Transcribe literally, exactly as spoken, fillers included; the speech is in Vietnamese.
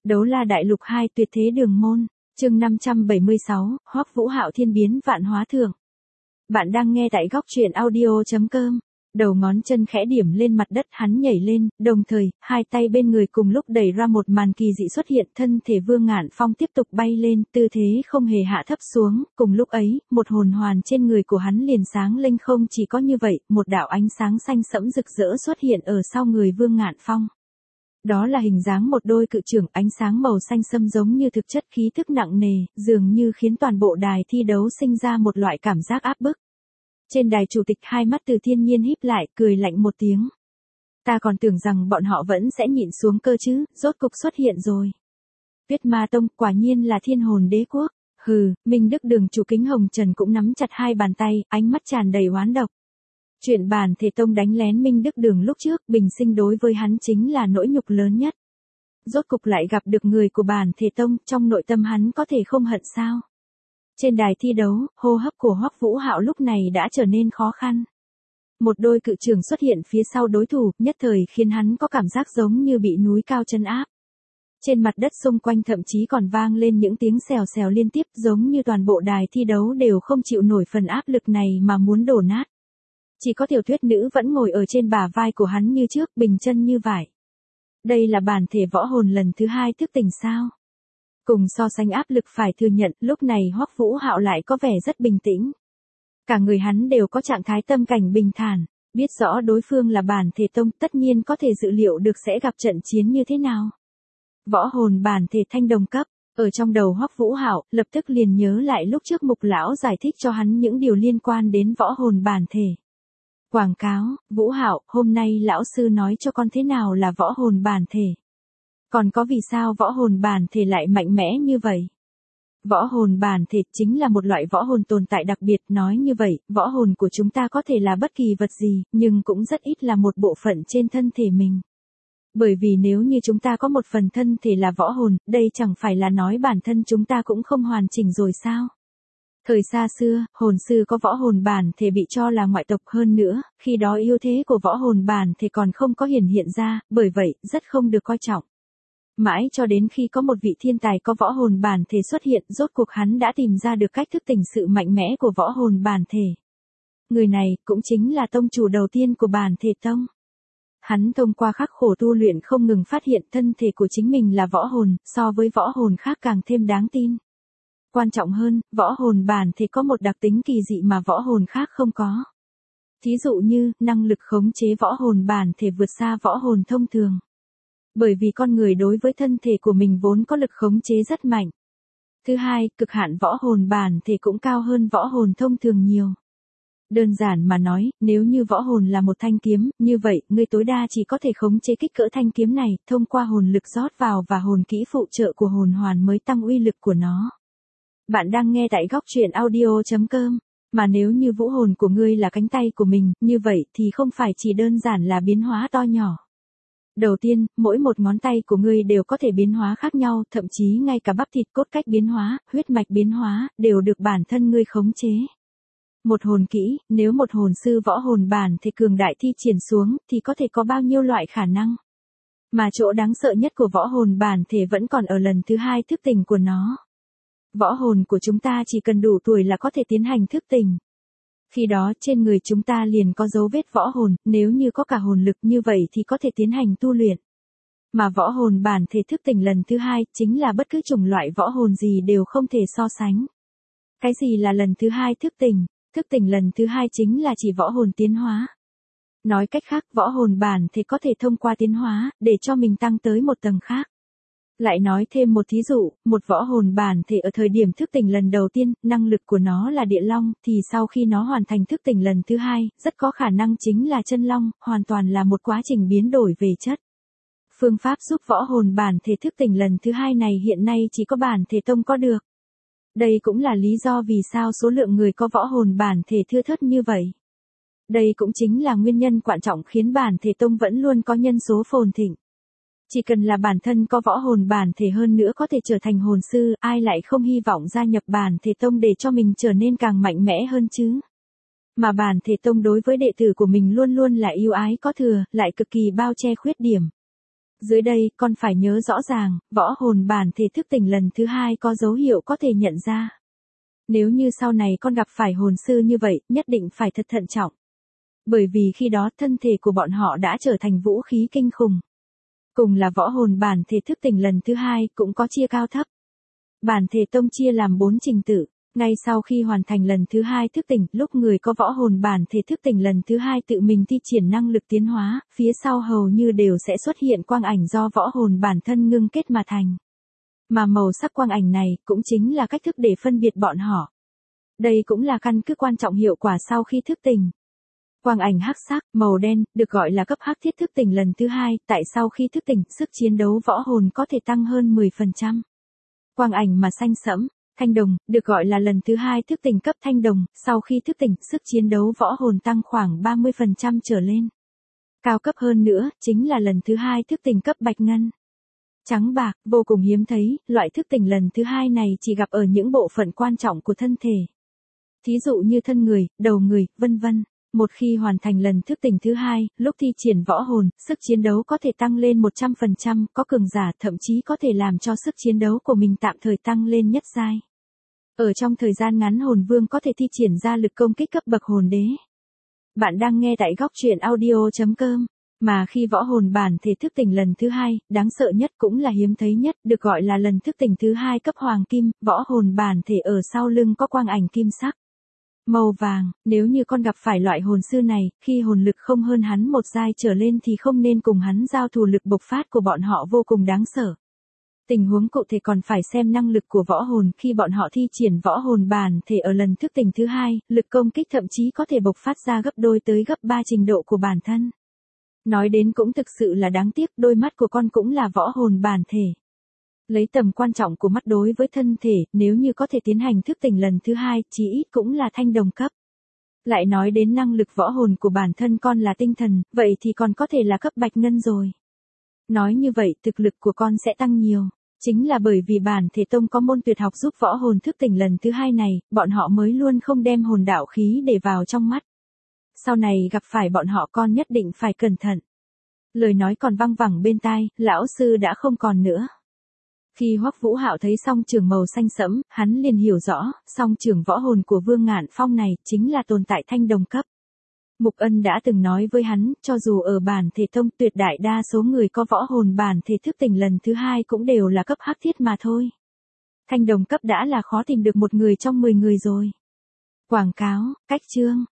Đấu La Đại Lục hai Tuyệt Thế Đường Môn, chương năm trăm bảy mươi sáu, Hoắc Vũ Hạo thiên biến vạn hóa thượng. Bạn đang nghe tại góc truyện audio chấm com. Đầu ngón chân khẽ điểm lên mặt đất, hắn nhảy lên, đồng thời, hai tay bên người cùng lúc đẩy ra một màn kỳ dị xuất hiện, thân thể Vương Ngạn Phong tiếp tục bay lên, tư thế không hề hạ thấp xuống, cùng lúc ấy, một hồn hoàn trên người của hắn liền sáng lên, không chỉ có như vậy, một đạo ánh sáng xanh sẫm rực rỡ xuất hiện ở sau người Vương Ngạn Phong. Đó là hình dáng một đôi cự trưởng, ánh sáng màu xanh sẫm giống như thực chất, khí thức nặng nề, dường như khiến toàn bộ đài thi đấu sinh ra một loại cảm giác áp bức. Trên đài chủ tịch hai mắt Từ Thiên Nhiên híp lại, cười lạnh một tiếng. Ta còn tưởng rằng bọn họ vẫn sẽ nhịn xuống cơ chứ, rốt cục xuất hiện rồi. Tuyết Ma Tông, quả nhiên là Thiên Hồn Đế Quốc. Hừ, Minh Đức Đường chủ Kính Hồng Trần cũng nắm chặt hai bàn tay, ánh mắt tràn đầy oán độc. Chuyện Bản Thể Tông đánh lén Minh Đức Đường lúc trước, bình sinh đối với hắn chính là nỗi nhục lớn nhất. Rốt cục lại gặp được người của Bản Thể Tông, trong nội tâm hắn có thể không hận sao? Trên đài thi đấu, hô hấp của Hoắc Vũ Hạo lúc này đã trở nên khó khăn. Một đôi cự trường xuất hiện phía sau đối thủ, nhất thời khiến hắn có cảm giác giống như bị núi cao chân áp. Trên mặt đất xung quanh thậm chí còn vang lên những tiếng xèo xèo liên tiếp, giống như toàn bộ đài thi đấu đều không chịu nổi phần áp lực này mà muốn đổ nát. Chỉ có Tiểu Tuyết Nữ vẫn ngồi ở trên bả vai của hắn như trước, bình chân như vải. Đây là bản thể võ hồn lần thứ hai thức tỉnh sao? Cùng so sánh áp lực phải thừa nhận, lúc này Hoắc Vũ Hạo lại có vẻ rất bình tĩnh. Cả người hắn đều có trạng thái tâm cảnh bình thản, biết rõ đối phương là Bản Thể Tông, tất nhiên có thể dự liệu được sẽ gặp trận chiến như thế nào. Võ hồn bản thể thanh đồng cấp, ở trong đầu Hoắc Vũ Hạo, lập tức liền nhớ lại lúc trước Mục lão giải thích cho hắn những điều liên quan đến võ hồn bản thể. Quảng cáo, Vũ Hạo, hôm nay lão sư nói cho con thế nào là võ hồn bản thể. Còn có vì sao võ hồn bản thể lại mạnh mẽ như vậy? Võ hồn bản thể chính là một loại võ hồn tồn tại đặc biệt, nói như vậy, võ hồn của chúng ta có thể là bất kỳ vật gì, nhưng cũng rất ít là một bộ phận trên thân thể mình. Bởi vì nếu như chúng ta có một phần thân thể là võ hồn, đây chẳng phải là nói bản thân chúng ta cũng không hoàn chỉnh rồi sao? Thời xa xưa, hồn sư có võ hồn bản thể bị cho là ngoại tộc, hơn nữa, khi đó ưu thế của võ hồn bản thể còn không có hiển hiện ra, bởi vậy, rất không được coi trọng. Mãi cho đến khi có một vị thiên tài có võ hồn bản thể xuất hiện, rốt cuộc hắn đã tìm ra được cách thức tỉnh sự mạnh mẽ của võ hồn bản thể. Người này cũng chính là tông chủ đầu tiên của Bản Thể Tông. Hắn thông qua khắc khổ tu luyện không ngừng phát hiện thân thể của chính mình là võ hồn, so với võ hồn khác càng thêm đáng tin. Quan trọng hơn, võ hồn bản thể có một đặc tính kỳ dị mà võ hồn khác không có. Thí dụ như, năng lực khống chế võ hồn bản thể vượt xa võ hồn thông thường. Bởi vì con người đối với thân thể của mình vốn có lực khống chế rất mạnh. Thứ hai, cực hạn võ hồn bản thể cũng cao hơn võ hồn thông thường nhiều. Đơn giản mà nói, nếu như võ hồn là một thanh kiếm, như vậy, ngươi tối đa chỉ có thể khống chế kích cỡ thanh kiếm này, thông qua hồn lực rót vào và hồn kỹ phụ trợ của hồn hoàn mới tăng uy lực của nó. Bạn đang nghe tại góc truyện audio chấm com, mà nếu như vũ hồn của ngươi là cánh tay của mình, như vậy thì không phải chỉ đơn giản là biến hóa to nhỏ. Đầu tiên, mỗi một ngón tay của ngươi đều có thể biến hóa khác nhau, thậm chí ngay cả bắp thịt cốt cách biến hóa, huyết mạch biến hóa, đều được bản thân ngươi khống chế. Một hồn kỹ, nếu một hồn sư võ hồn bản thể cường đại thi triển xuống, thì có thể có bao nhiêu loại khả năng. Mà chỗ đáng sợ nhất của võ hồn bản thể vẫn còn ở lần thứ hai thức tỉnh của nó. Võ hồn của chúng ta chỉ cần đủ tuổi là có thể tiến hành thức tỉnh. Khi đó trên người chúng ta liền có dấu vết võ hồn, nếu như có cả hồn lực như vậy thì có thể tiến hành tu luyện. Mà võ hồn bản thể thức tỉnh lần thứ hai, chính là bất cứ chủng loại võ hồn gì đều không thể so sánh. Cái gì là lần thứ hai thức tỉnh? Thức tỉnh lần thứ hai chính là chỉ võ hồn tiến hóa. Nói cách khác, võ hồn bản thể có thể thông qua tiến hóa, để cho mình tăng tới một tầng khác. Lại nói thêm một thí dụ, một võ hồn bản thể ở thời điểm thức tỉnh lần đầu tiên, năng lực của nó là địa long, thì sau khi nó hoàn thành thức tỉnh lần thứ hai, rất có khả năng chính là chân long, hoàn toàn là một quá trình biến đổi về chất. Phương pháp giúp võ hồn bản thể thức tỉnh lần thứ hai này hiện nay chỉ có Bản Thể Tông có được. Đây cũng là lý do vì sao số lượng người có võ hồn bản thể thưa thớt như vậy. Đây cũng chính là nguyên nhân quan trọng khiến Bản Thể Tông vẫn luôn có nhân số phồn thịnh. Chỉ cần là bản thân có võ hồn bản thể hơn nữa có thể trở thành hồn sư, ai lại không hy vọng gia nhập Bản Thể Tông để cho mình trở nên càng mạnh mẽ hơn chứ. Mà Bản Thể Tông đối với đệ tử của mình luôn luôn là yêu ái có thừa, lại cực kỳ bao che khuyết điểm. Dưới đây, con phải nhớ rõ ràng, võ hồn bản thể thức tỉnh lần thứ hai có dấu hiệu có thể nhận ra. Nếu như sau này con gặp phải hồn sư như vậy, nhất định phải thật thận trọng. Bởi vì khi đó thân thể của bọn họ đã trở thành vũ khí kinh khủng. Cùng là võ hồn bản thể thức tỉnh lần thứ hai cũng có chia cao thấp. Bản thể tông chia làm bốn trình tự. Ngay sau khi hoàn thành lần thứ hai thức tỉnh, lúc người có võ hồn bản thể thức tỉnh lần thứ hai tự mình thi triển năng lực tiến hóa, phía sau hầu như đều sẽ xuất hiện quang ảnh do võ hồn bản thân ngưng kết mà thành. Mà màu sắc quang ảnh này cũng chính là cách thức để phân biệt bọn họ. Đây cũng là căn cứ quan trọng hiệu quả sau khi thức tỉnh. Quang ảnh hắc sắc, màu đen, được gọi là cấp hắc thiết thức tỉnh lần thứ hai, tại sau khi thức tỉnh, sức chiến đấu võ hồn có thể tăng hơn mười phần trăm. Quang ảnh mà xanh sẫm, thanh đồng, được gọi là lần thứ hai thức tỉnh cấp thanh đồng, sau khi thức tỉnh, sức chiến đấu võ hồn tăng khoảng ba mươi phần trăm trở lên. Cao cấp hơn nữa, chính là lần thứ hai thức tỉnh cấp bạch ngân. Trắng bạc, vô cùng hiếm thấy, loại thức tỉnh lần thứ hai này chỉ gặp ở những bộ phận quan trọng của thân thể. Thí dụ như thân người, đầu người, vân vân. Một khi hoàn thành lần thức tỉnh thứ hai, lúc thi triển võ hồn, sức chiến đấu có thể tăng lên một trăm phần trăm, có cường giả thậm chí có thể làm cho sức chiến đấu của mình tạm thời tăng lên nhất giai. Ở trong thời gian ngắn hồn vương có thể thi triển ra lực công kích cấp bậc hồn đế. Bạn đang nghe tại góc truyện audio chấm com. Mà khi võ hồn bản thể thức tỉnh lần thứ hai, đáng sợ nhất cũng là hiếm thấy nhất, được gọi là lần thức tỉnh thứ hai cấp hoàng kim, võ hồn bản thể ở sau lưng có quang ảnh kim sắc. Màu vàng, nếu như con gặp phải loại hồn sư này, khi hồn lực không hơn hắn một giai trở lên thì không nên cùng hắn giao thủ, lực bộc phát của bọn họ vô cùng đáng sợ. Tình huống cụ thể còn phải xem năng lực của võ hồn khi bọn họ thi triển võ hồn bản thể ở lần thức tỉnh thứ hai, lực công kích thậm chí có thể bộc phát ra gấp đôi tới gấp ba trình độ của bản thân. Nói đến cũng thực sự là đáng tiếc, đôi mắt của con cũng là võ hồn bản thể. Lấy tầm quan trọng của mắt đối với thân thể, nếu như có thể tiến hành thức tỉnh lần thứ hai, chí ít cũng là thanh đồng cấp. Lại nói đến năng lực võ hồn của bản thân con là tinh thần, vậy thì còn có thể là cấp bạch ngân rồi. Nói như vậy, thực lực của con sẽ tăng nhiều. Chính là bởi vì bản thể tông có môn tuyệt học giúp võ hồn thức tỉnh lần thứ hai này, bọn họ mới luôn không đem hồn đạo khí để vào trong mắt. Sau này gặp phải bọn họ con nhất định phải cẩn thận. Lời nói còn văng vẳng bên tai, lão sư đã không còn nữa. Khi Hoắc Vũ Hạo thấy song trường màu xanh sẫm, hắn liền hiểu rõ, song trường võ hồn của Vương Ngạn Phong này chính là tồn tại thanh đồng cấp. Mục Ân đã từng nói với hắn, cho dù ở bản thể tông, tuyệt đại đa số người có võ hồn bản thể thức tỉnh lần thứ hai cũng đều là cấp hắc thiết mà thôi. Thanh đồng cấp đã là khó tìm được một người trong mười người rồi. Quảng cáo, cách chương.